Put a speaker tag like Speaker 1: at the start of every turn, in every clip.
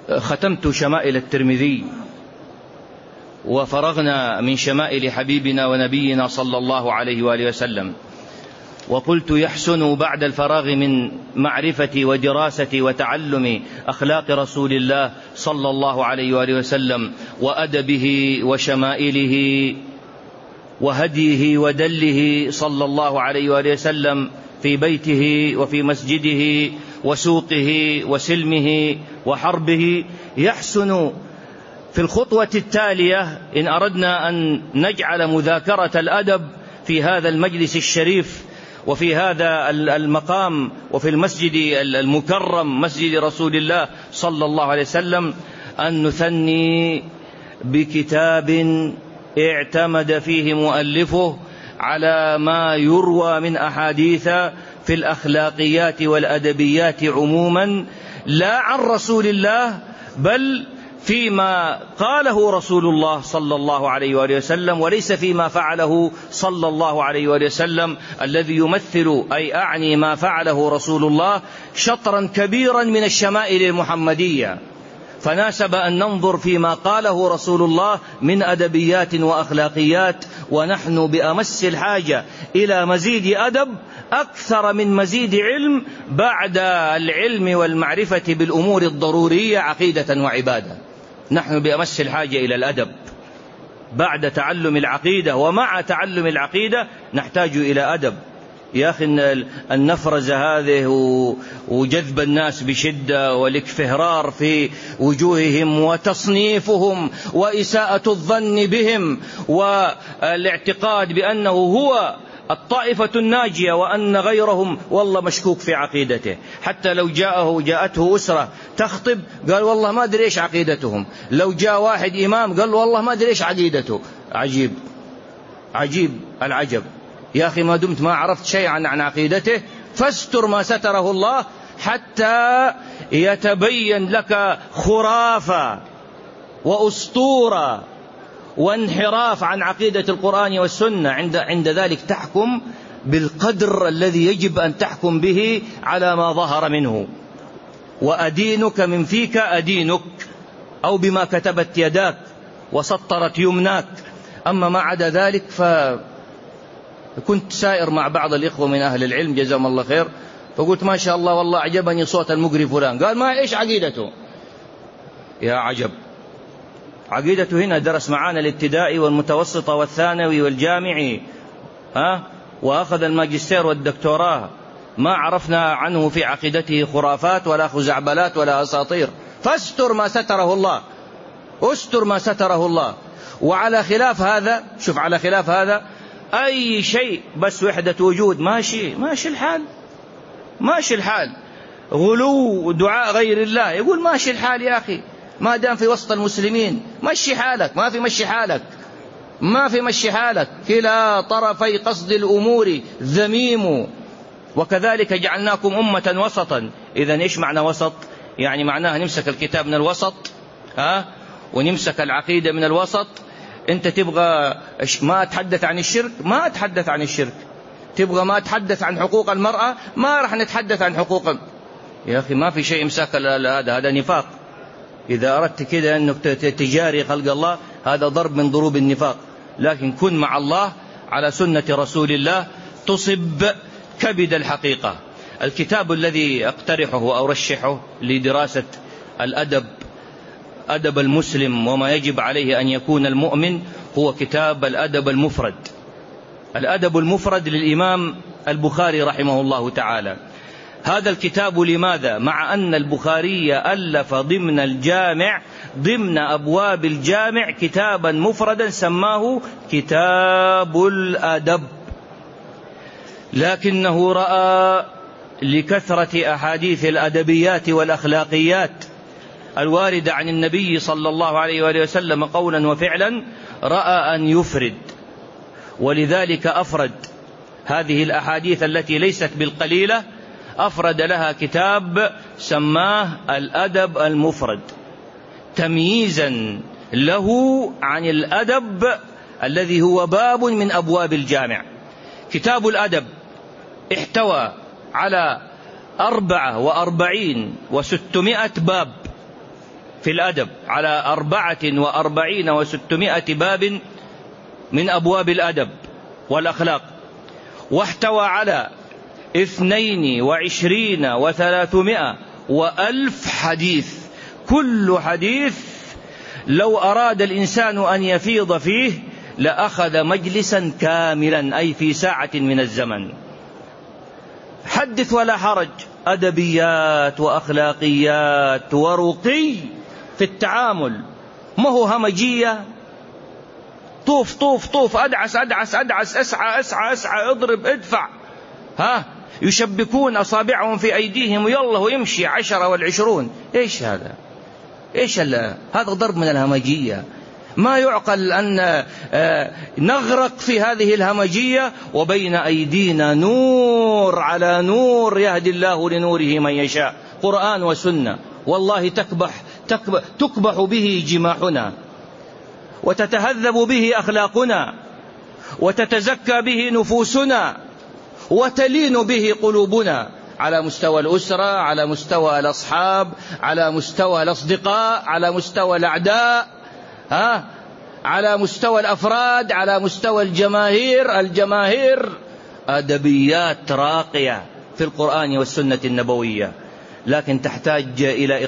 Speaker 1: ختمت شمائل الترمذي وفرغنا من شمائل حبيبنا ونبينا صلى الله عليه وآله وسلم، وقلت يحسن بعد الفراغ من معرفة ودراسة وتعلم أخلاق رسول الله صلى الله عليه وآله وسلم وأدبه وشمائله وهديه ودله صلى الله عليه وآله وسلم في بيته وفي مسجده وسوقه وسلمه وحربه، يحسن في الخطوة التالية إن أردنا أن نجعل مذاكرة الأدب في هذا المجلس الشريف وفي هذا المقام وفي المسجد المكرم مسجد رسول الله صلى الله عليه وسلم، أن نثني بكتاب اعتمد فيه مؤلفه على ما يروى من أحاديث في الأخلاقيات والأدبيات عموما، لا عن رسول الله بل فيما قاله رسول الله صلى الله عليه وآله وسلم، وليس فيما فعله صلى الله عليه وآله وسلم، الذي يمثل أي أعني ما فعله رسول الله شطرا كبيرا من الشمائل المحمدية، فناسب أن ننظر فيما قاله رسول الله من أدبيات وأخلاقيات، ونحن بأمس الحاجة إلى مزيد أدب أكثر من مزيد علم بعد العلم والمعرفة بالأمور الضرورية عقيدة وعبادة. نحن بأمس الحاجة إلى الأدب بعد تعلم العقيدة، ومع تعلم العقيدة نحتاج إلى أدب. يا أخي النفرزة هذه وجذب الناس بشدة والاكفهرار في وجوههم وتصنيفهم وإساءة الظن بهم والاعتقاد بأنه هو الطائفة الناجية وأن غيرهم والله مشكوك في عقيدته، حتى لو جاءته أسرة تخطب قال والله ما أدري إيش عقيدتهم، لو جاء واحد إمام قال والله ما أدري إيش عقيدته. عجيب عجيب العجب. يا أخي ما دمت ما عرفت شيء عن عقيدته فاستر ما ستره الله حتى يتبين لك خرافة وأسطورة وانحراف عن عقيدة القرآن والسنة. عند ذلك تحكم بالقدر الذي يجب أن تحكم به على ما ظهر منه. وأدينك من فيك أدينك، أو بما كتبت يداك وسطرت يمناك. أما ما عدا ذلك كنت سائر مع بعض الإخوة من أهل العلم جزاهم الله خير، فقلت ما شاء الله والله أعجبني صوت المقري فلان، قال ما إيش عقيدته؟ يا عجب. عقيدته هنا درس معانا الابتدائي والمتوسطة والثانوي والجامعي، وأخذ الماجستير والدكتوراه، ما عرفنا عنه في عقيدته خرافات ولا خزعبلات ولا أساطير. فاستر ما ستره الله، استر ما ستره الله. وعلى خلاف هذا، شوف على خلاف هذا أي شيء بس وحدة وجود ماشي الحال، ماشي الحال. غلو دعاء غير الله يقول ماشي الحال يا أخي، ما دام في وسط المسلمين مشي حالك، ما في مشي حالك، ما في مشي حالك. كلا طرفي قصد الأمور ذميم وكذلك جعلناكم أمة وسطا. إذن إيش معنى وسط؟ يعني معناها نمسك الكتاب من الوسط ونمسك العقيدة من الوسط. أنت تبغى ما أتحدث عن الشرك، ما أتحدث عن الشرك. تبغى ما أتحدث عن حقوق المرأة، ما رح نتحدث عن حقوق. يا أخي ما في شيء مساك هذا نفاق. إذا أردت كده أنك تجاري خلق الله هذا ضرب من ضروب النفاق. لكن كن مع الله على سنة رسول الله تصب كبد الحقيقة. الكتاب الذي أقترحه أو رشحه لدراسة الأدب، أدب المسلم وما يجب عليه أن يكون المؤمن، هو كتاب الأدب المفرد. الأدب المفرد للإمام البخاري رحمه الله تعالى. هذا الكتاب لماذا؟ مع أن البخاري ألف ضمن الجامع، ضمن أبواب الجامع، كتابا مفردا سماه كتاب الأدب، لكنه رأى لكثرة أحاديث الأدبيات والأخلاقيات الواردة عن النبي صلى الله عليه وآله وسلم قولا وفعلا، رأى أن يفرد، ولذلك أفرد هذه الأحاديث التي ليست بالقليلة، أفرد لها كتاب سماه الأدب المفرد، تمييزا له عن الأدب الذي هو باب من أبواب الجامع. كتاب الأدب احتوى على 44 و600 باب، في الأدب على 44 و600 باب من أبواب الأدب والأخلاق، واحتوى على 22 و300 وألف حديث. كل حديث لو أراد الإنسان أن يفيض فيه لأخذ مجلسا كاملا، أي في ساعة من الزمن. حدث ولا حرج، أدبيات وأخلاقيات ورقي في التعامل، ما هو همجية طوف طوف طوف، أدعس أدعس أدعس، أسعى أسعى أسعى، اضرب ادفع، يشبكون أصابعهم في أيديهم ويلا ويمشي 10 و20. إيش هذا؟ إيش هذا ضرب من الهمجية. ما يعقل أن نغرق في هذه الهمجية وبين أيدينا نور على نور يهدي الله لنوره من يشاء، قرآن وسنة. والله تكبح به جماحنا، وتتهذب به أخلاقنا، وتتزكى به نفوسنا، وتلين به قلوبنا، على مستوى الأسرة، على مستوى الأصحاب، على مستوى الأصدقاء، على مستوى الأعداء، على مستوى الأفراد، على مستوى الجماهير. أدبيات راقية في القرآن والسنة النبوية، لكن تحتاج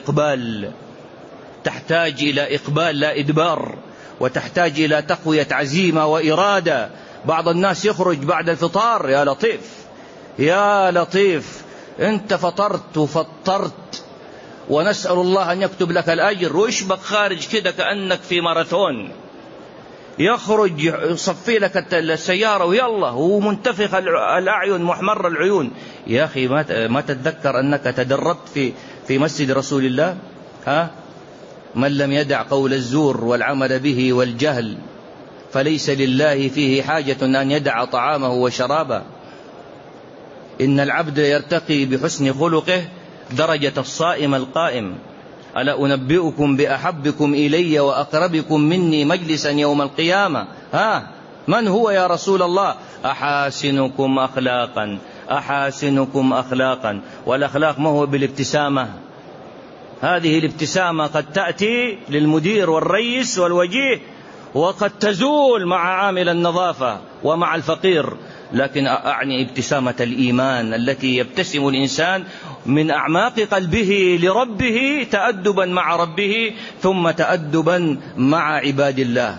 Speaker 1: إلى إقبال لا إدبار، وتحتاج إلى تقوية عزيمة وإرادة. بعض الناس يخرج بعد الفطار، يا لطيف أنت فطرت وفطرت، ونسأل الله أن يكتب لك الأجر، ويشبك خارج كده كأنك في ماراثون، يخرج يصفي لك السيارة ويلا، هو منتفخ الأعين محمر العيون. يا أخي ما تتذكر أنك تدربت في مسجد رسول الله؟ من لم يدع قول الزور والعمل به والجهل فليس لله فيه حاجة أن يدع طعامه وشرابه. إن العبد يرتقي بحسن خلقه درجة الصائم القائم. ألا أنبئكم بأحبكم إلي وأقربكم مني مجلسا يوم القيامة؟ من هو يا رسول الله؟ أحاسنكم أخلاقا، أحاسنكم أخلاقا. والأخلاق ما هو بالابتسامة. هذه الابتسامة قد تأتي للمدير والرئيس والوجيه، وقد تزول مع عامل النظافة ومع الفقير، لكن أعني ابتسامة الإيمان التي يبتسم الإنسان من أعماق قلبه لربه، تأدبا مع ربه ثم تأدبا مع عباد الله.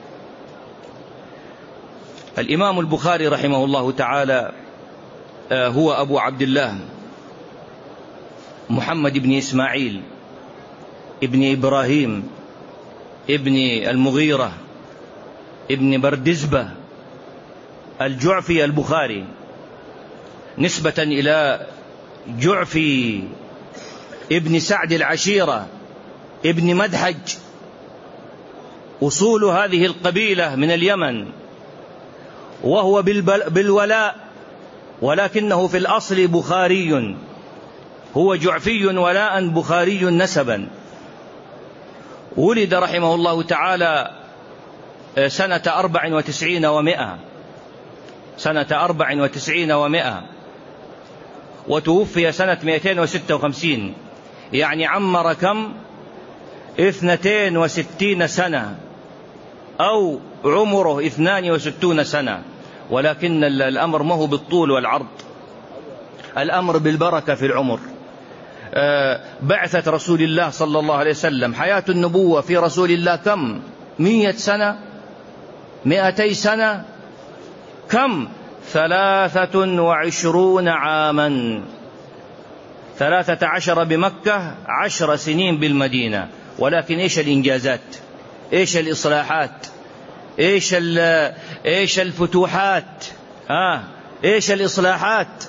Speaker 1: الإمام البخاري رحمه الله تعالى هو أبو عبد الله محمد بن إسماعيل ابن إبراهيم ابن المغيرة ابن بردزبة الجعفي البخاري، نسبة إلى جعفي ابن سعد العشيرة ابن مدحج. أصول هذه القبيلة من اليمن، وهو بالولاء، ولكنه في الأصل بخاري. هو جعفي ولاء بخاري نسبا. ولد رحمه الله تعالى سنة 94 و100، سنة 94 و100، وتوفي سنة 256، يعني عمر كم؟ 62 سنة، أو عمره 62 سنة. ولكن الأمر ما هو بالطول والعرض، الأمر بالبركة في العمر. بعثة رسول الله صلى الله عليه وسلم، حياة النبوة في رسول الله كم؟ 100 سنة، 200 سنة، كم؟ 23 عاما، 13 بمكة، 10 سنين بالمدينة. ولكن إيش الإنجازات؟ إيش الإصلاحات؟ إيش الفتوحات؟ إيش الإصلاحات؟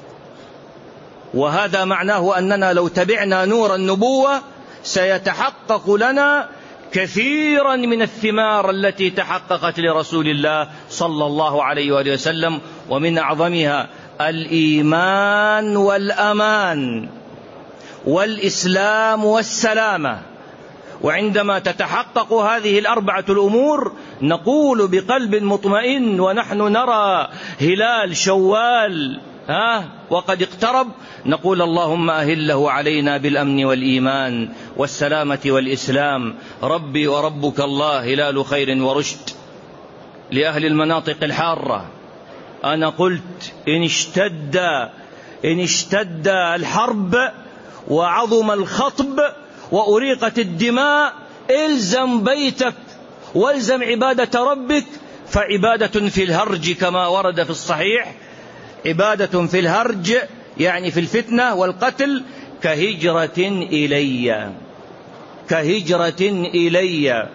Speaker 1: وهذا معناه أننا لو تبعنا نور النبوة سيتحقق لنا كثيرا من الثمار التي تحققت لرسول الله صلى الله عليه وآله وسلم، ومن أعظمها الإيمان والأمان والإسلام والسلامة. وعندما تتحقق هذه الأربعة الأمور نقول بقلب مطمئن ونحن نرى هلال شوال وقد اقترب، نقول اللهم أهله علينا بالأمن والإيمان والسلامة والإسلام. ربي وربك الله هلال خير ورشد. لأهل المناطق الحارة أنا قلت إن اشتد الحرب وعظم الخطب وأريقت الدماء إلزم بيتك والزم عبادة ربك، فعبادة في الهرج كما ورد في الصحيح، عبادة في الهرج يعني في الفتنة والقتل كهجرة إلي.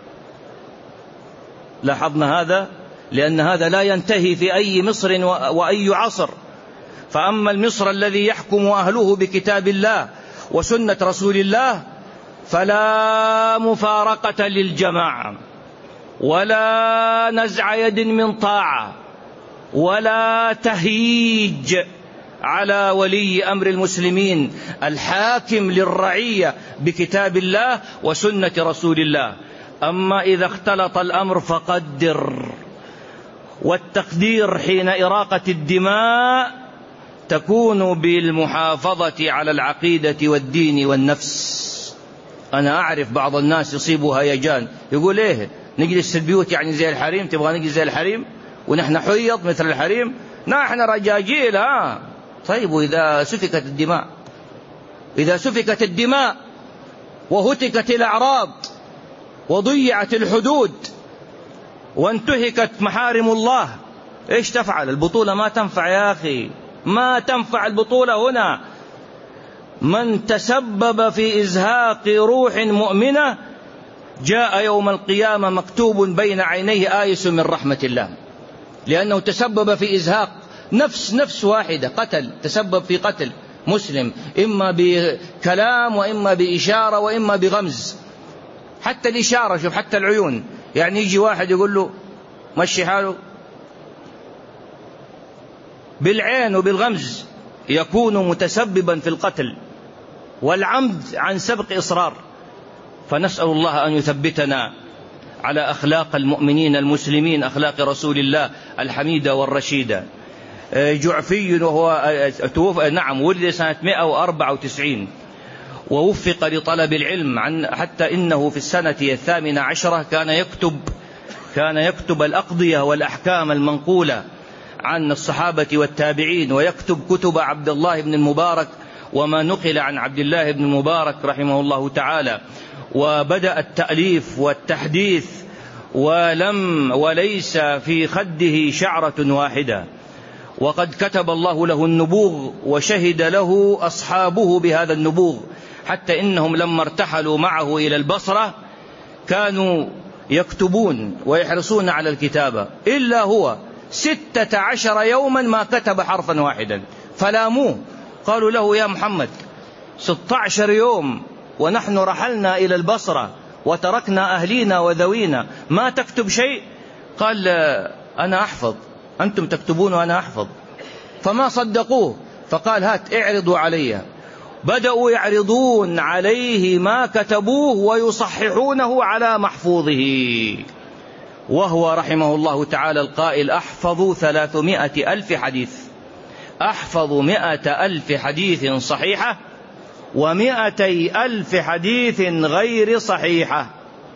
Speaker 1: لاحظنا هذا، لأن هذا لا ينتهي في أي مصر وأي عصر. فأما المصر الذي يحكم أهله بكتاب الله وسنة رسول الله فلا مفارقة للجماعة ولا نزع يد من طاعة ولا تهييج على ولي أمر المسلمين الحاكم للرعية بكتاب الله وسنة رسول الله. أما إذا اختلط الأمر فقدر، والتقدير حين إراقة الدماء تكون بالمحافظة على العقيدة والدين والنفس. أنا أعرف بعض الناس يصيبها هيجان، يقول إيه نجلس في البيوت يعني زي الحريم؟ تبغى نجلس زي الحريم ونحن حيض مثل الحريم؟ نحن رجاجيل. طيب وإذا سفكت الدماء وهتكت الأعراض وضيعت الحدود وانتهكت محارم الله، إيش تفعل؟ البطولة ما تنفع يا أخي، ما تنفع البطولة هنا. من تسبب في إزهاق روح مؤمنة جاء يوم القيامة مكتوب بين عينيه آيس من رحمة الله، لأنه تسبب في إزهاق نفس واحدة، تسبب في قتل مسلم، إما بكلام وإما بإشارة وإما بغمز. حتى الإشارة، شوف حتى العيون، يعني يجي واحد يقول له مشي حاله بالعين وبالغمز يكون متسببا في القتل والعمد عن سبق إصرار. فنسأل الله أن يثبتنا على أخلاق المؤمنين المسلمين، أخلاق رسول الله الحميدة والرشيدة. جعفي وهو ولد سنة 194 ووفق لطلب العلم حتى إنه في السنة 18 كان يكتب الأقضية والأحكام المنقولة عن الصحابة والتابعين، ويكتب كتب عبد الله بن المبارك وما نقل عن عبد الله بن المبارك رحمه الله تعالى. وبدأ التأليف والتحديث وليس في خده شعرة واحدة، وقد كتب الله له النبوغ وشهد له أصحابه بهذا النبوغ، حتى إنهم لما ارتحلوا معه إلى البصرة كانوا يكتبون ويحرصون على الكتابة، إلا هو 16 يوما ما كتب حرفا واحدا، فلاموه قالوا له يا محمد 16 يوم ونحن رحلنا إلى البصرة وتركنا أهلينا وذوينا ما تكتب شيء؟ قال أنا أحفظ، أنتم تكتبون وأنا أحفظ. فما صدقوه، فقال هات اعرضوا علي. بدأوا يعرضون عليه ما كتبوه ويصححونه على محفوظه، وهو رحمه الله تعالى القائل أحفظ 300,000 حديث، أحفظ 100,000 حديث صحيحة و200,000 حديث غير صحيحة،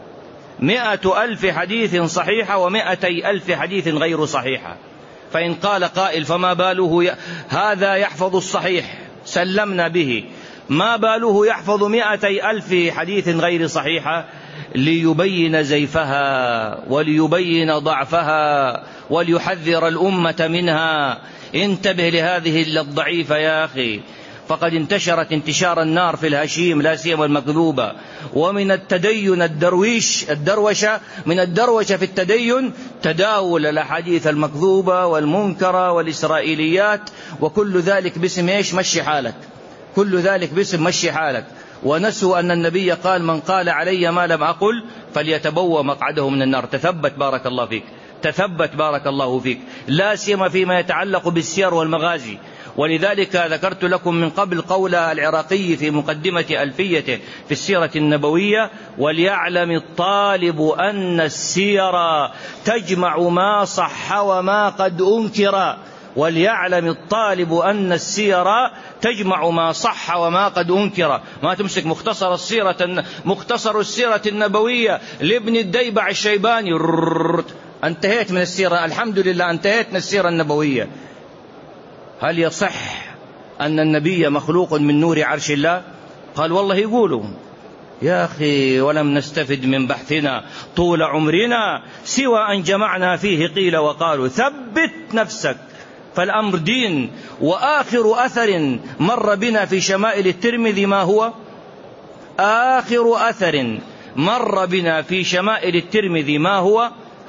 Speaker 1: 100,000 حديث صحيحة و200,000 حديث غير صحيحة. فإن قال قائل فما باله هذا يحفظ الصحيح سلمنا به، ما باله يحفظ 200,000 حديث غير صحيحة؟ ليبين زيفها وليبين ضعفها وليحذر الأمة منها. انتبه لهذه الضعيفة يا أخي، فقد انتشرت انتشار النار في الهشيم لا سيما المكذوبة. ومن التدين الدروشة، من الدروشة في التدين تداول الأحاديث المكذوبة والمنكرة والإسرائيليات، وكل ذلك باسم إيش؟ مشي حالك، كل ذلك باسم مشي حالك. ونسوا أن النبي قال من قال علي ما لم أقل فليتبوأ مقعده من النار. تثبت بارك الله فيك، تثبت بارك الله فيك، لا سيما فيما يتعلق بالسير والمغازي. ولذلك ذكرت لكم من قبل قول العراقي في مقدمة ألفيته في السيرة النبوية: وليعلم الطالب أن السير تجمع ما صح وما قد أنكر، وليعلم الطالب أن السير تجمع ما صح وما قد أنكر. ما تمسك مختصر السيرة النبوية لابن الديبع الشيباني انتهيت من السيرة، الحمد لله انتهيت من السيرة النبوية. هل يصح أن النبي مخلوق من نور عرش الله؟ قال والله يقولوا. يا أخي ولم نستفد من بحثنا طول عمرنا سوى أن جمعنا فيه قيل وقالوا. ثبت نفسك فالأمر دين. وآخر أثر مر بنا في شمائل الترمذي ما هو؟ آخر أثر مر بنا في شمائل الترمذي ما هو؟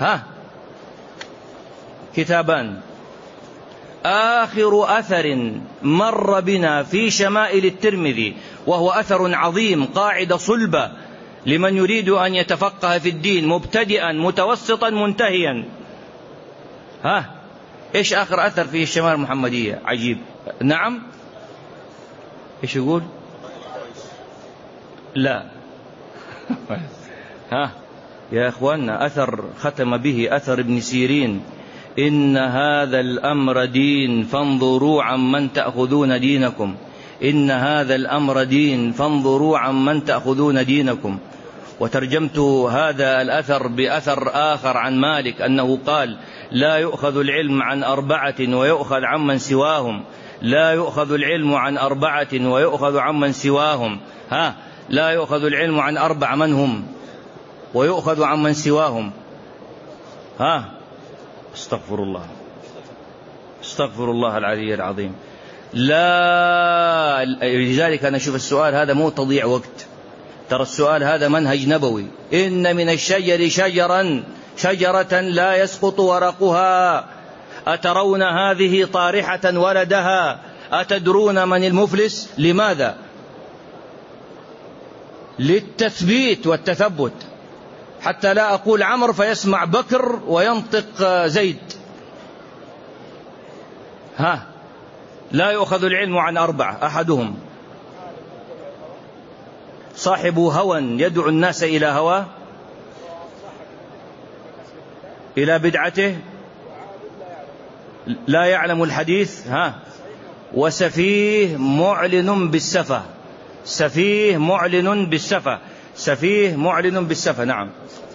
Speaker 1: كتابان. آخر أثر مر بنا في شمائل الترمذي، وهو أثر عظيم، قاعدة صلبة لمن يريد أن يتفقه في الدين، مبتدئا متوسطا منتهيا. إيش آخر أثر في الشمائل المحمدية؟ عجيب. نعم، إيش يقول؟ لا يا أخوانا، أثر ختم به أثر ابن سيرين: إن هذا الأمر دين فانظروا عمن تأخذون دينكم. إن هذا الأمر دين فانظروا عمن تأخذون دينكم. وترجمت هذا الأثر بأثر آخر عن مالك أنه قال: لا يؤخذ العلم عن 4 ويؤخذ عمن سواهم. لا يؤخذ العلم عن 4 ويؤخذ عمن سواهم. لا يؤخذ العلم عن 4 من هم ويؤخذ عمن سواهم. استغفر الله، استغفر الله العلي العظيم. لا، لذلك أنا أشوف السؤال هذا مو تضيع وقت، ترى السؤال هذا منهج نبوي. إن من الشجر شجرة لا يسقط ورقها، أترون هذه طارحة ولدها، أتدرون من المفلس؟ لماذا؟ للتثبيت والتثبت، حتى لا أقول عمرو فيسمع بكر وينطق زيد. لا يؤخذ العلم عن 4: أحدهم صاحب هوى يدعو الناس إلى هواه، إلى بدعته، لا يعلم الحديث، وسفيه معلن بالسفة. سفيه معلن بالسفة. سفيه معلن بالسفة. نعم.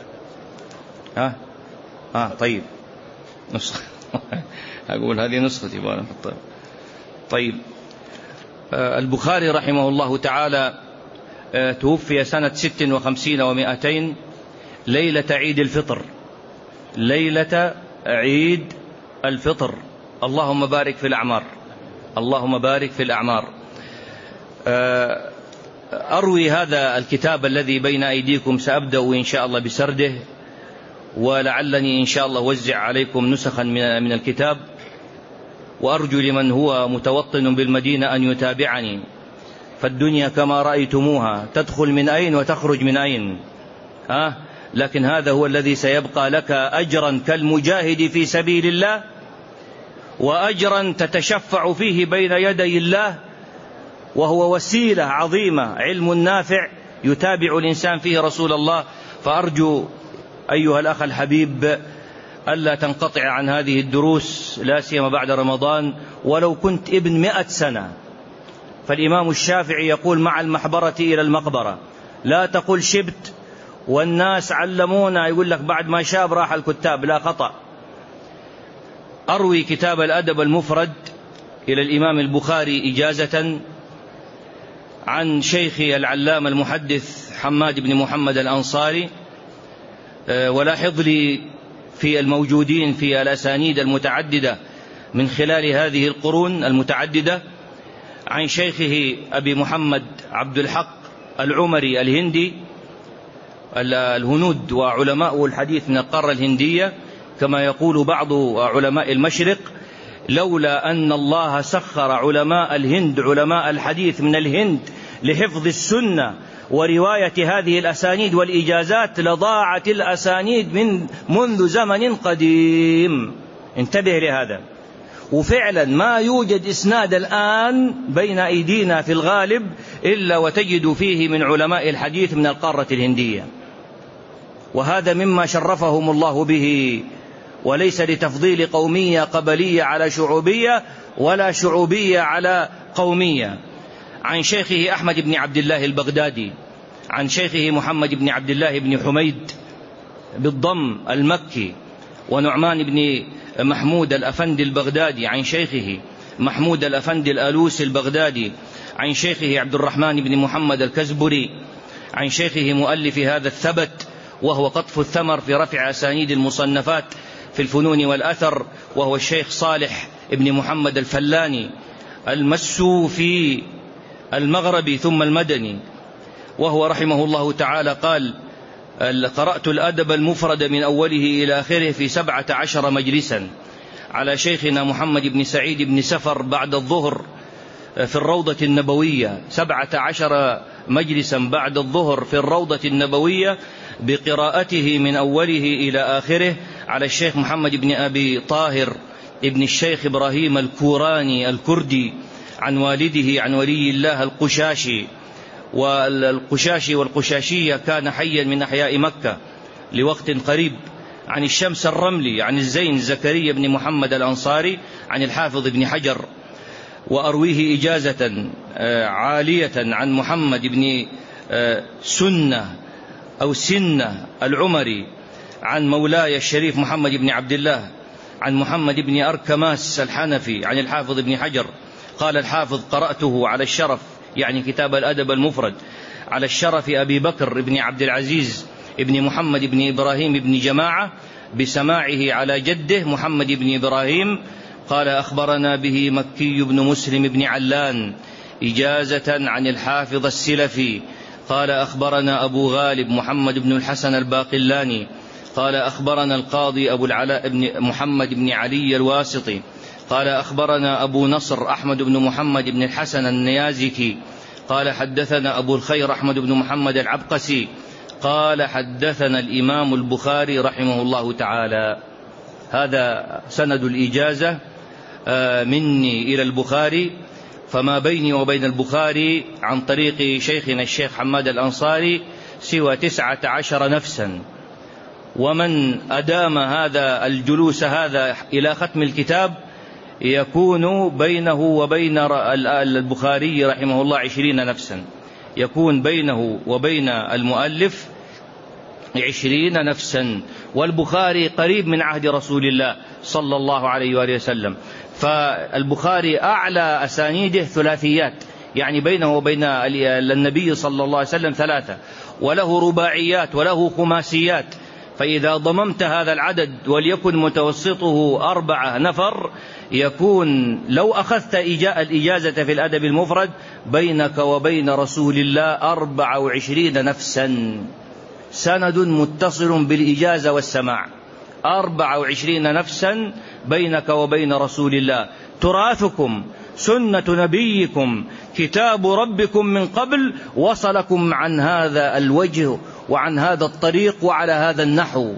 Speaker 1: طيب، نسخة أقول هذه نسختي بقى. طيب، البخاري رحمه الله تعالى توفي سنة 56 و200 ليلة عيد الفطر. ليلة عيد الفطر. اللهم بارك في الأعمار، اللهم بارك في الأعمار. أروي هذا الكتاب الذي بين أيديكم، سأبدأ إن شاء الله بسرده، ولعلني إن شاء الله أوزع عليكم نسخا من الكتاب، وأرجو لمن هو متوطن بالمدينة أن يتابعني. فالدنيا كما رأيتموها تدخل من أين وتخرج من أين، لكن هذا هو الذي سيبقى لك أجرا كالمجاهد في سبيل الله، وأجرا تتشفع فيه بين يدي الله، وهو وسيلة عظيمة، علم نافع يتابع الإنسان فيه رسول الله. فأرجو أيها الأخ الحبيب ألا تنقطع عن هذه الدروس، لا سيما بعد رمضان، ولو كنت ابن 100 سنة. فالإمام الشافعي يقول: مع المحبرة إلى المقبرة. لا تقل شبت، والناس علمونا يقول لك بعد ما شاب راح الكتاب، لا، خطأ. أروي كتاب الأدب المفرد إلى الإمام البخاري إجازة عن شيخي العلام المحدث حماد بن محمد الأنصاري، ولاحظ لي في الموجودين في الأسانيد المتعددة من خلال هذه القرون المتعددة، عن شيخه أبي محمد عبد الحق العمري الهندي، الهنود وعلماء الحديث من القارة الهندية كما يقول بعض علماء المشرق: لولا أن الله سخر علماء الهند، علماء الحديث من الهند، لحفظ السنة ورواية هذه الأسانيد والإجازات، لضاعت الأسانيد منذ زمن قديم. انتبه لهذا. وفعلا ما يوجد إسناد الآن بين أيدينا في الغالب إلا وتجد فيه من علماء الحديث من القارة الهندية، وهذا مما شرفهم الله به وليس لتفضيل قومية قبلية على شعوبية ولا شعوبية على قومية. عن شيخه أحمد بن عبد الله البغدادي، عن شيخه محمد بن عبد الله بن حميد بالضم المكي، ونعمان بن محمود الأفندي البغدادي، عن شيخه محمود الأفندي الألوسي البغدادي، عن شيخه عبد الرحمن بن محمد الكزبري، عن شيخه مؤلف هذا الثبت وهو قطف الثمر في رفع أسانيد المصنفات في الفنون والأثر، وهو الشيخ صالح بن محمد الفلاني المسوفي المغربي ثم المدني، وهو رحمه الله تعالى قال: قرأت الأدب المفرد من أوله إلى آخره في 17 مجلسا على شيخنا محمد بن سعيد بن سفر بعد الظهر في الروضة النبوية، 17 مجلسا بعد الظهر في الروضة النبوية بقراءته من أوله إلى آخره على الشيخ محمد بن أبي طاهر ابن الشيخ إبراهيم الكوراني الكردي، عن والده عن ولي الله القشاشي، والقشاشي والقشاشية كان حيا من أحياء مكة لوقت قريب، عن الشمس الرملي، عن الزين زكريا بن محمد الأنصاري، عن الحافظ بن حجر. وأرويه إجازة عالية عن محمد بن سنة أو سنة العمري، عن مولاي الشريف محمد بن عبد الله، عن محمد بن أركماس الحنفي، عن الحافظ بن حجر. قال الحافظ: قرأته على الشرف، يعني كتاب الأدب المفرد، على الشرف أبي بكر بن عبد العزيز ابن محمد بن إبراهيم بن جماعة بسماعه على جده محمد بن إبراهيم. قال: أخبرنا به مكي بن مسلم بن علان إجازة عن الحافظ السلفي. قال: أخبرنا أبو غالب محمد بن الحسن الباقلاني. قال: أخبرنا القاضي أبو العلاء بن محمد بن علي الواسطي. قال: أخبرنا أبو نصر أحمد بن محمد بن الحسن النيازكي. قال: حدثنا أبو الخير أحمد بن محمد العبقسي. قال: حدثنا الإمام البخاري رحمه الله تعالى. هذا سند الإجازة مني إلى البخاري، فما بيني وبين البخاري عن طريق شيخنا الشيخ حماد الأنصاري سوى 19 نفسا، ومن أدام هذا الجلوس هذا إلى ختم الكتاب يكون بينه وبين البخاري رحمه الله 20 نفسا، يكون بينه وبين المؤلف 20 نفسا. والبخاري قريب من عهد رسول الله صلى الله عليه وآله وسلم، فالبخاري أعلى أسانيده ثلاثيات، يعني بينه وبين النبي صلى الله عليه وسلم 3، وله رباعيات وله خماسيات. فإذا ضممت هذا العدد وليكن متوسطه 4 نفر، يكون لو أخذت الإجازة في الأدب المفرد بينك وبين رسول الله 24 نفسا، سند متصل بالإجازة والسماع، 24 نفسا بينك وبين رسول الله. تراثكم سنة نبيكم كتاب ربكم من قبل وصلكم عن هذا الوجه وعن هذا الطريق وعلى هذا النحو،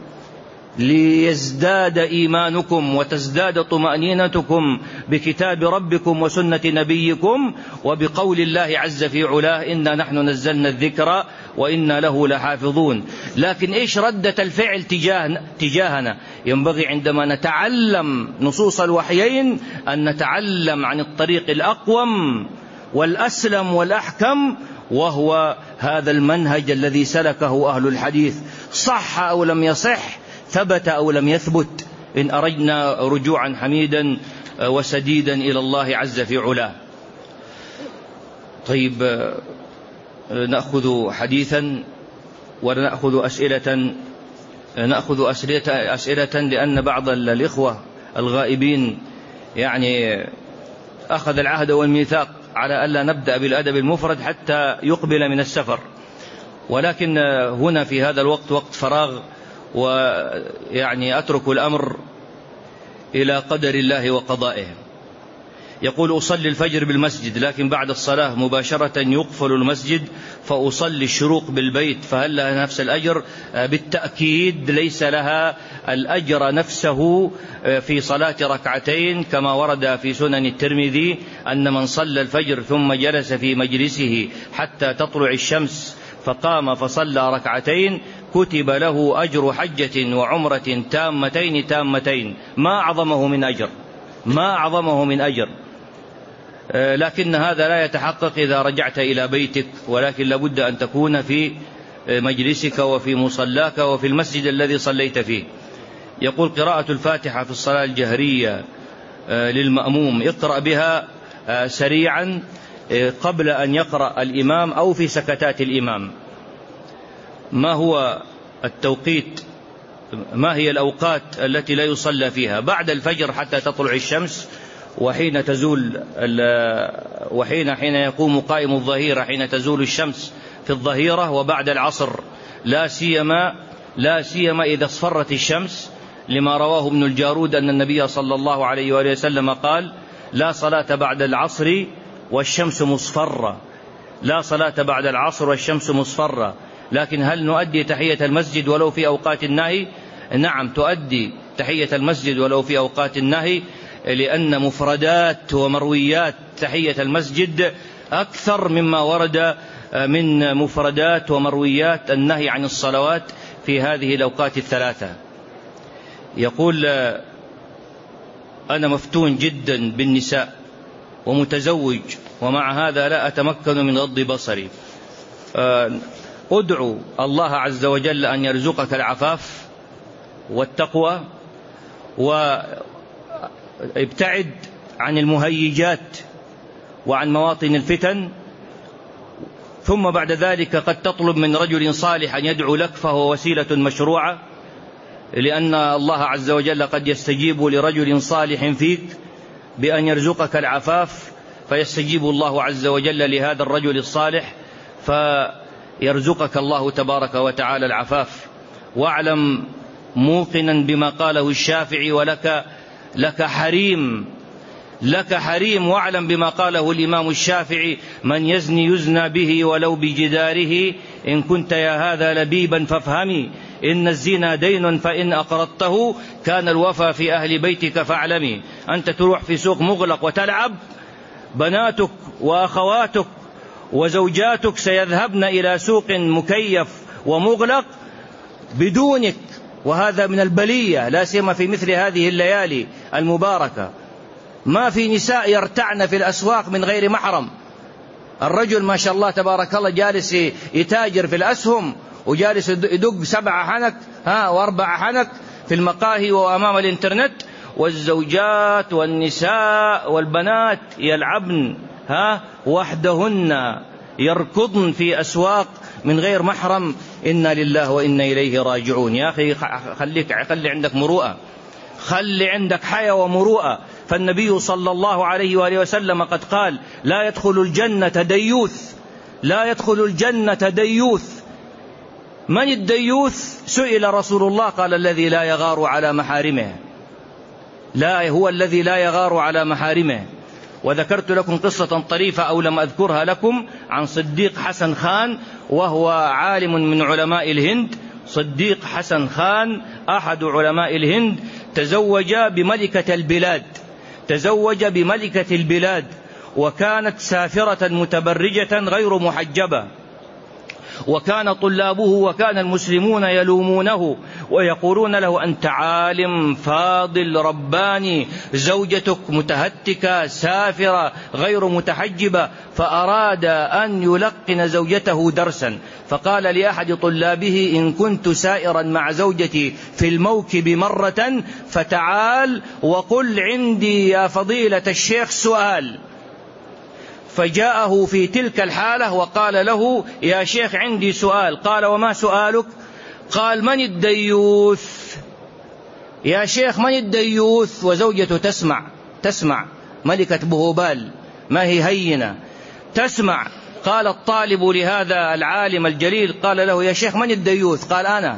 Speaker 1: ليزداد إيمانكم وتزداد طمأنينتكم بكتاب ربكم وسنة نبيكم وبقول الله عز في علاه: إنا نحن نزلنا الذكر وإنا له لحافظون. لكن إيش ردة الفعل تجاهنا؟ ينبغي عندما نتعلم نصوص الوحيين أن نتعلم عن الطريق الأقوم والأسلم والأحكم، وهو هذا المنهج الذي سلكه أهل الحديث، صح أو لم يصح، ثبت أو لم يثبت، إن أردنا رجوعا حميدا وسديدا إلى الله عز في علاه. طيب، نأخذ حديثا ونأخذ أسئلة لأن بعض الإخوة الغائبين يعني أخذ العهد والميثاق على ألا نبدأ بالأدب المفرد حتى يقبل من السفر، ولكن هنا في هذا الوقت وقت فراغ، ويعني أترك الأمر إلى قدر الله وقضائه. يقول: أصلي الفجر بالمسجد، لكن بعد الصلاة مباشرة يقفل المسجد فأصلي الشروق بالبيت، فهل لها نفس الأجر؟ بالتأكيد ليس لها الأجر نفسه في صلاة ركعتين، كما ورد في سنن الترمذي أن من صلى الفجر ثم جلس في مجلسه حتى تطلع الشمس فقام فصلى ركعتين كتب له أجر حجة وعمرة تامتين ما أعظمه من أجر. لكن هذا لا يتحقق إذا رجعت إلى بيتك، ولكن لابد أن تكون في مجلسك وفي مصلاك وفي المسجد الذي صليت فيه. يقول: قراءة الفاتحة في الصلاة الجهرية للمأموم، اقرأ بها سريعا قبل أن يقرأ الإمام أو في سكتات الإمام. ما هو التوقيت؟ ما هي الأوقات التي لا يصلى فيها؟ بعد الفجر حتى تطلع الشمس، وحين حين يقوم قائم الظهيرة، حين تزول الشمس في الظهيرة، وبعد العصر لا سيما إذا اصفرت الشمس، لما رواه ابن الجارود أن النبي صلى الله عليه وآله وسلم قال: لا صلاة بعد العصر والشمس مصفرة، لا صلاة بعد العصر والشمس مصفرة. لكن هل نؤدي تحية المسجد ولو في أوقات النهي؟ نعم، تؤدي تحية المسجد ولو في أوقات النهي، لأن مفردات ومرويات تحية المسجد أكثر مما ورد من مفردات ومرويات النهي عن الصلوات في هذه الأوقات الثلاثة. يقول: أنا مفتون جدا بالنساء ومتزوج، ومع هذا لا أتمكن من غض بصري. أدعو الله عز وجل أن يرزقك العفاف والتقوى، وابتعد عن المهيجات وعن مواطن الفتن، ثم بعد ذلك قد تطلب من رجل صالح أن يدعو لك، فهو وسيلة مشروعة، لأن الله عز وجل قد يستجيب لرجل صالح فيك بأن يرزقك العفاف، فيستجيب الله عز وجل لهذا الرجل الصالح فيرزقك الله تبارك وتعالى العفاف. واعلم موقنا بما قاله الشافعي: لك حريم، واعلم بما قاله الإمام الشافعي: من يزني يزنى به ولو بجداره، إن كنت يا هذا لبيبا فافهمي، إن الزنا دين فإن أقرضته كان الوفى في أهل بيتك فاعلمي. أنت تروح في سوق مغلق وتلعب، بناتك وأخواتك وزوجاتك سيذهبن إلى سوق مكيف ومغلق بدونك، وهذا من البلية، لا سيما في مثل هذه الليالي المباركة. ما في نساء يرتعن في الأسواق من غير محرم. الرجل ما شاء الله تبارك الله جالس يتاجر في الأسهم، وجالس يدق 7 حنك و4 حنك في المقاهي وأمام الإنترنت، والزوجات والنساء والبنات يلعبن وحدهن، يركضن في أسواق من غير محرم. إنا لله وإنا إليه راجعون. يا أخي خلي عندك مروءة، خلي عندك حياة ومروءة. فالنبي صلى الله عليه وآله وسلم قد قال: لا يدخل الجنة ديوث. من الديوث؟ سئل رسول الله قال: الذي لا يغار على محارمه. لا، هو الذي لا يغار على محارمه. وذكرت لكم قصة طريفة أو لم أذكرها لكم عن صديق حسن خان، وهو عالم من علماء الهند. صديق حسن خان أحد علماء الهند، تزوج بملكة البلاد، وكانت سافرة متبرجة غير محجبة، وكان طلابه وكان المسلمون يلومونه ويقولون له: أنت عالم فاضل رباني، زوجتك متهتكة سافرة غير متحجبة. فأراد أن يلقن زوجته درسا، فقال لأحد طلابه: إن كنت سائرا مع زوجتي في الموكب مرة فتعال وقل عندي يا فضيلة الشيخ سؤال. فجاءه في تلك الحالة وقال له: يا شيخ عندي سؤال. قال: وما سؤالك؟ قال: من الديوث؟ يا شيخ من الديوث؟ وزوجته تسمع ملكة بهوبال، ما هي هينة، تسمع. قال الطالب لهذا العالم الجليل، قال له: يا شيخ من الديوث؟ قال: أنا.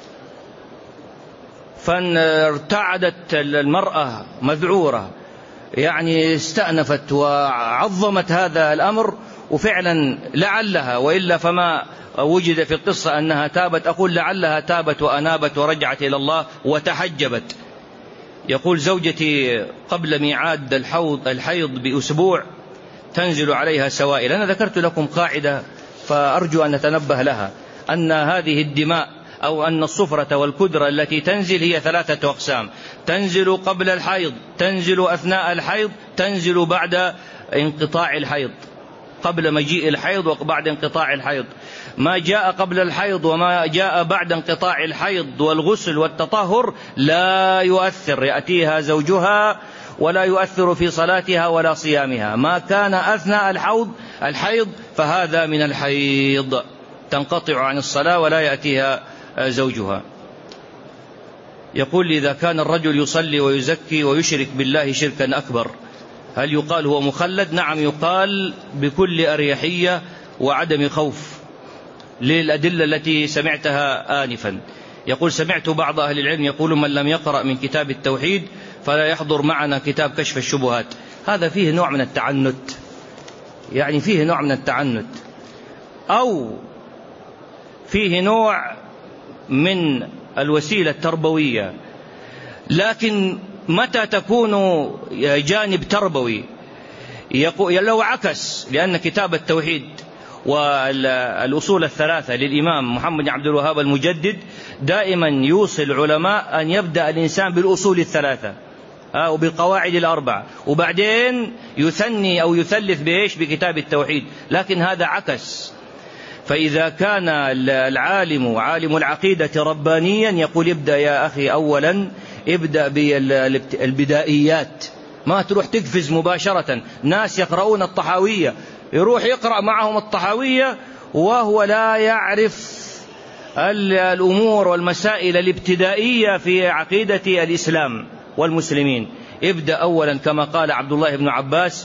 Speaker 1: فارتعدت المرأة مذعورة، يعني استأنفت وعظمت هذا الأمر، وفعلا لعلها، وإلا فما وجد في القصة أنها تابت، أقول لعلها تابت وأنابت ورجعت إلى الله وتحجبت. يقول: زوجتي قبل ميعاد الحيض بأسبوع تنزل عليها سوائل. أنا ذكرت لكم قاعدة فأرجو أن نتنبه لها، أن هذه الدماء أو أن الصفرة والكدرة التي تنزل هي 3 أقسام: تنزل قبل الحيض، تنزل أثناء الحيض، تنزل بعد انقطاع الحيض، قبل مجيء الحيض وبعد انقطاع الحيض. ما جاء قبل الحيض وما جاء بعد انقطاع الحيض والغسل والتطهر لا يؤثر، يأتيها زوجها ولا يؤثر في صلاتها ولا صيامها. ما كان أثناء الحيض فهذا من الحيض، تنقطع عن الصلاة ولا يأتيها زوجها. يقول: إذا كان الرجل يصلي ويزكي ويشرك بالله شركا أكبر هل يقال هو مخلد؟ نعم، يقال بكل أريحية وعدم خوف للأدلة التي سمعتها آنفا. يقول: سمعت بعض أهل العلم يقول: من لم يقرأ من كتاب التوحيد فلا يحضر معنا كتاب كشف الشبهات. هذا فيه نوع من التعنت، يعني فيه نوع من التعنت، أو فيه نوع من الوسيلة التربوية. لكن متى تكون جانب تربوي؟ لو عكس، لأن كتاب التوحيد والأصول الثلاثة للإمام محمد بن عبد الوهاب المجدد دائما يوصي العلماء أن يبدأ الإنسان بالأصول الثلاثة وبالقواعد ال4، وبعدين يثني أو يثلث بكتاب التوحيد. لكن هذا عكس. فإذا كان العالم عالم العقيدة ربانيا يقول: ابدأ يا أخي أولا، ابدأ بالبدائيات، ما تروح تقفز مباشرة. ناس يقرؤون الطحاوية يروح يقرأ معهم الطحاوية وهو لا يعرف الأمور والمسائل الابتدائية في عقيدة الإسلام والمسلمين. ابدأ أولا كما قال عبد الله بن عباس: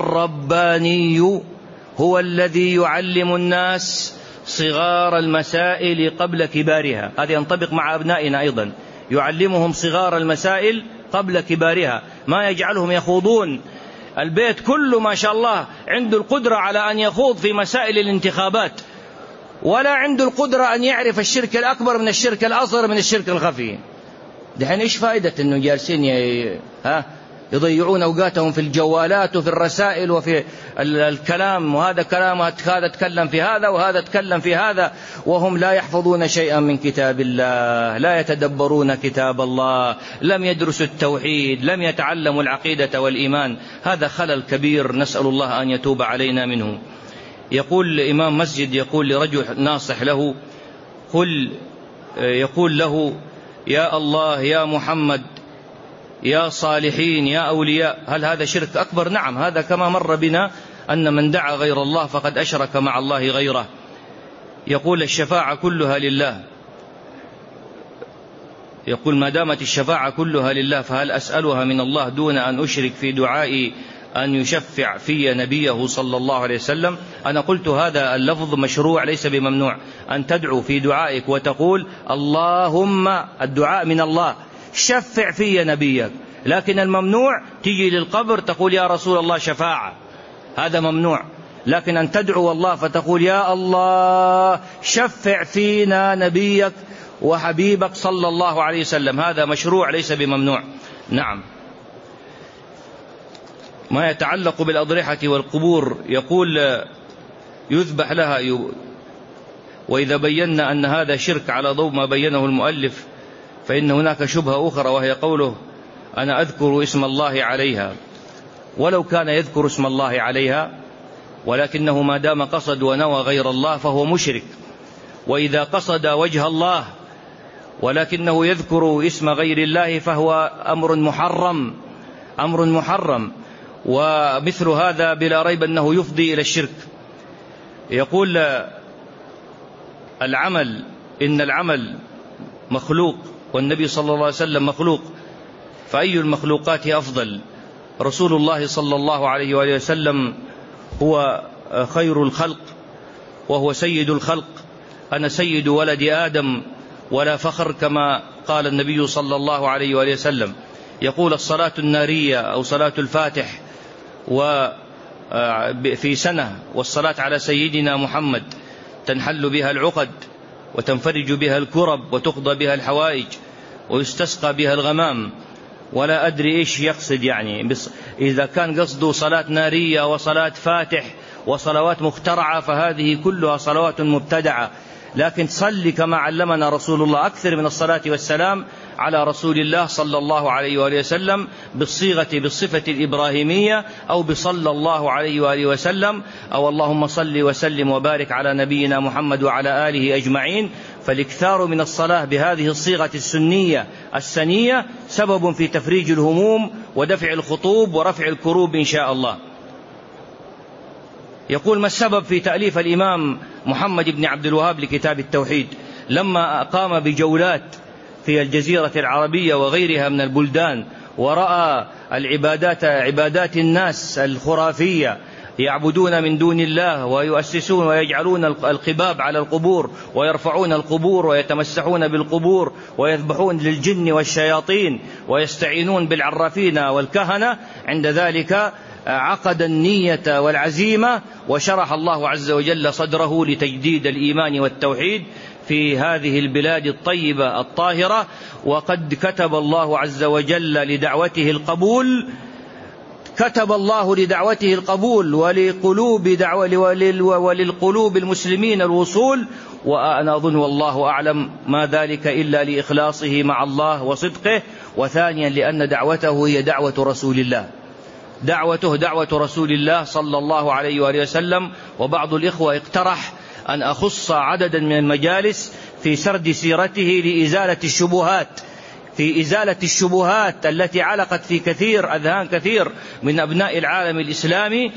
Speaker 1: الرباني هو الذي يعلم الناس صغار المسائل قبل كبارها. هذا ينطبق مع أبنائنا أيضا، يعلمهم صغار المسائل قبل كبارها، ما يجعلهم يخوضون. البيت كله ما شاء الله عنده القدرة على أن يخوض في مسائل الانتخابات، ولا عنده القدرة أن يعرف الشرك الأكبر من الشرك الأصغر من الشرك الخفي. دحين إيش فائدة أنه جالسين يضيعون أوقاتهم في الجوالات وفي الرسائل وفي الكلام، وهذا كلام هذا تكلم في هذا وهذا تكلم في هذا، وهم لا يحفظون شيئا من كتاب الله، لا يتدبرون كتاب الله، لم يدرسوا التوحيد، لم يتعلموا العقيدة والإيمان. هذا خلل كبير، نسأل الله أن يتوب علينا منه. يقول إمام مسجد يقول لرجل ناصح له: يقول له: يا الله، يا محمد، يا صالحين، يا أولياء. هل هذا شرك أكبر؟ نعم، هذا كما مر بنا أن من دعا غير الله فقد أشرك مع الله غيره. يقول: الشفاعة كلها لله. يقول: ما دامت الشفاعة كلها لله فهل أسألها من الله دون أن أشرك في دعائي أن يشفع في نبيه صلى الله عليه وسلم؟ أنا قلت هذا اللفظ مشروع ليس بممنوع، أن تدعو في دعائك وتقول: اللهم، الدعاء من الله، شفع في نبيك. لكن الممنوع تيجي للقبر تقول: يا رسول الله شفاعة، هذا ممنوع. لكن أن تدعو الله فتقول: يا الله شفع فينا نبيك وحبيبك صلى الله عليه وسلم، هذا مشروع ليس بممنوع. نعم. ما يتعلق بالأضرحة والقبور، يقول: يذبح لها، وإذا بينا أن هذا شرك على ضوء ما بينه المؤلف فإن هناك شبهة أخرى، وهي قوله: أنا أذكر اسم الله عليها. ولو كان يذكر اسم الله عليها ولكنه ما دام قصد ونوى غير الله فهو مشرك. وإذا قصد وجه الله ولكنه يذكر اسم غير الله فهو أمر محرم، ومثل هذا بلا ريب أنه يفضي إلى الشرك. يقول: إن العمل مخلوق والنبي صلى الله عليه وسلم مخلوق، فأي المخلوقات أفضل؟ رسول الله صلى الله عليه وآله وسلم هو خير الخلق وهو سيد الخلق. أنا سيد ولد آدم ولا فخر، كما قال النبي صلى الله عليه وآله وسلم. يقول: الصلاة النارية أو صلاة الفاتح في سنة، والصلاة على سيدنا محمد تنحل بها العقد وتنفرج بها الكرب وتقضى بها الحوائج ويستسقى بها الغمام. ولا أدري إيش يقصد، يعني إذا كان قصده صلاة نارية وصلاة فاتح وصلوات مخترعة فهذه كلها صلوات مبتدعة. لكن صل كما علمنا رسول الله، أكثر من الصلاة والسلام على رسول الله صلى الله عليه وآله وسلم بالصفة الإبراهيمية، أو بصلى الله عليه وآله وسلم، أو اللهم صل وسلم وبارك على نبينا محمد وعلى آله أجمعين. فالاكثار من الصلاة بهذه الصيغة السنية السنية سبب في تفريج الهموم ودفع الخطوب ورفع الكروب إن شاء الله. يقول: ما السبب في تأليف الإمام محمد بن عبد الوهاب لكتاب التوحيد لما قام بجولات في الجزيرة العربية وغيرها من البلدان، ورأى عبادات الناس الخرافية، يعبدون من دون الله ويؤسسون ويجعلون القباب على القبور ويرفعون القبور ويتمسحون بالقبور ويذبحون للجن والشياطين ويستعينون بالعرافين والكهنة، عند ذلك عقد النية والعزيمة وشرح الله عز وجل صدره لتجديد الإيمان والتوحيد في هذه البلاد الطيبة الطاهرة. وقد كتب الله عز وجل لدعوته القبول، كتب الله لدعوته القبول وللقلوب المسلمين الوصول. وأنا أظن والله أعلم ما ذلك إلا لإخلاصه مع الله وصدقه، وثانيا لأن دعوته هي دعوة رسول الله، دعوة رسول الله صلى الله عليه وآله وسلم. وبعض الإخوة اقترح أن أخص عددا من المجالس في سرد سيرته في إزالة الشبهات التي علقت في أذهان كثير من أبناء العالم الإسلامي.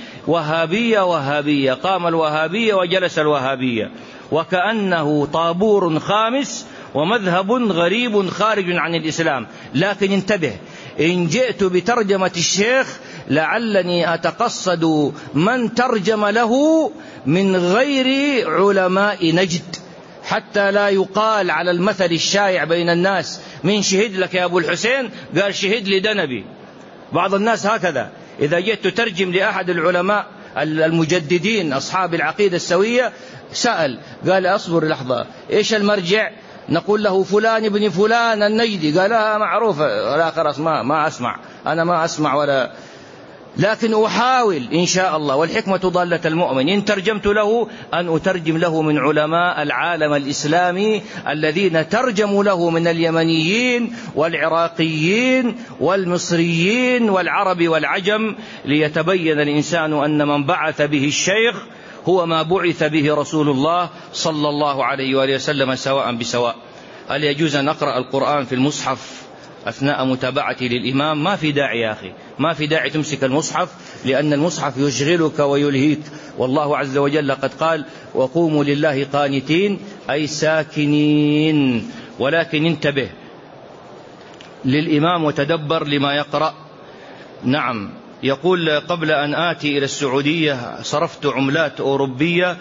Speaker 1: وهابية قام الوهابية وجلس الوهابية، وكأنه طابور خامس ومذهب غريب خارج عن الإسلام. لكن انتبه، إن جئت بترجمة الشيخ لعلني أتقصد من ترجم له من غير علماء نجد، حتى لا يقال على المثل الشائع بين الناس: من شهد لك يا أبو الحسين؟ قال: شهد لي دنبي. بعض الناس هكذا، إذا جئت تترجم لأحد العلماء المجددين أصحاب العقيدة السوية سأل، قال: أصبر لحظة، إيش المرجع؟ نقول له: فلان ابن فلان النجدي. قال: معروف. لا خلاص، ما أسمع، أنا ما أسمع ولا، لكن أحاول إن شاء الله، والحكمة ضالة المؤمن. إن ترجمت له أن أترجم له من علماء العالم الإسلامي الذين ترجموا له من اليمنيين والعراقيين والمصريين والعرب والعجم، ليتبين الإنسان أن من بعث به الشيخ هو ما بعث به رسول الله صلى الله عليه وآله وسلم سواء بسواء. هل يجوز أن أقرأ القرآن في المصحف أثناء متابعتي للإمام؟ ما في داعي يا أخي، ما في داعي تمسك المصحف، لأن المصحف يشغلك ويلهيك. والله عز وجل قد قال: وقوموا لله قانتين، أي ساكنين. ولكن انتبه للإمام وتدبر لما يقرأ. نعم. يقول: قبل أن آتي إلى السعودية صرفت عملات أوروبية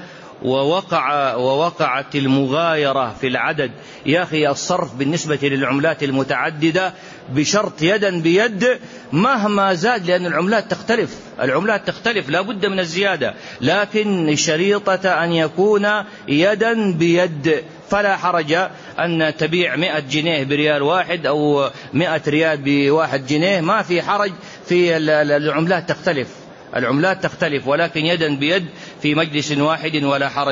Speaker 1: ووقعت المغايرة في العدد. يا أخي، الصرف بالنسبة للعملات المتعددة بشرط يدا بيد مهما زاد، لأن العملات تختلف لا بد من الزيادة، لكن شريطة أن يكون يدا بيد. فلا حرج أن تبيع 100 جنيه بريال واحد أو 100 ريال بواحد جنيه، ما في حرج. في العملات تختلف، ولكن يدا بيد في مجلس واحد ولا حرج.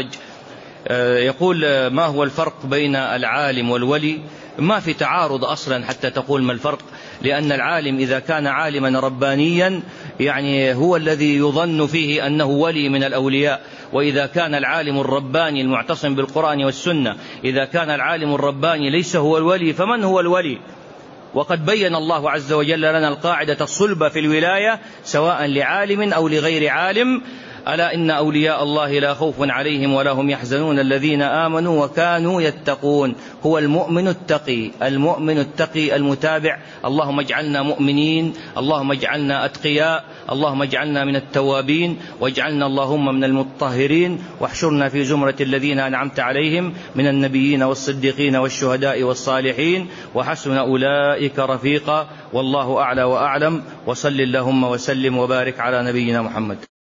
Speaker 1: يقول: ما هو الفرق بين العالم والولي؟ ما في تعارض أصلا حتى تقول ما الفرق، لأن العالم إذا كان عالما ربانيا يعني هو الذي يظن فيه أنه ولي من الأولياء. وإذا كان العالم الرباني المعتصم بالقرآن والسنة، إذا كان العالم الرباني ليس هو الولي، فمن هو الولي؟ وقد بين الله عز وجل لنا القاعدة الصلبة في الولاية سواء لعالم أو لغير عالم: ألا إن أولياء الله لا خوف عليهم ولا هم يحزنون الذين آمنوا وكانوا يتقون. هو المؤمن التقي المتابع. اللهم اجعلنا مؤمنين، اللهم اجعلنا أتقياء، اللهم اجعلنا من التوابين، واجعلنا اللهم من المطهرين، واحشرنا في زمرة الذين أنعمت عليهم من النبيين والصديقين والشهداء والصالحين، وحسن أولئك رفيقا. والله أعلى وأعلم. وصل اللهم وسلم وبارك على نبينا محمد.